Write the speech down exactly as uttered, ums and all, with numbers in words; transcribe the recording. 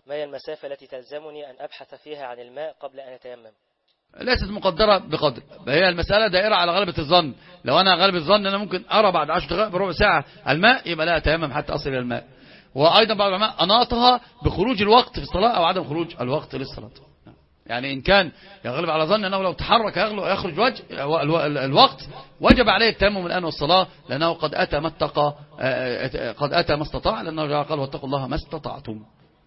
ما هي المسافة التي تلزمني أن أبحث فيها عن الماء قبل أن أتيمم؟ ليست مقدرة بقدر، هي المسألة دائرة على غلبة الظن. لو أنا غالب الظن أنا ممكن أرى بعد عشر دقائق بربع ساعة الماء، يبقى لا أتيمم حتى أصل إلى الماء. وأيضا بعض العلماء أناطها بخروج الوقت في الصلاة أو عدم خروج الوقت للصلاة. يعني إن كان يغلب على ظن أنه لو تحرك يخرج وجه الوقت وجب عليه التيمم الآن والصلاة، لأنه قد أتى ما اتقى قد أتى ما استطاع، لأنه قال واتقوا الله ما استطعتم.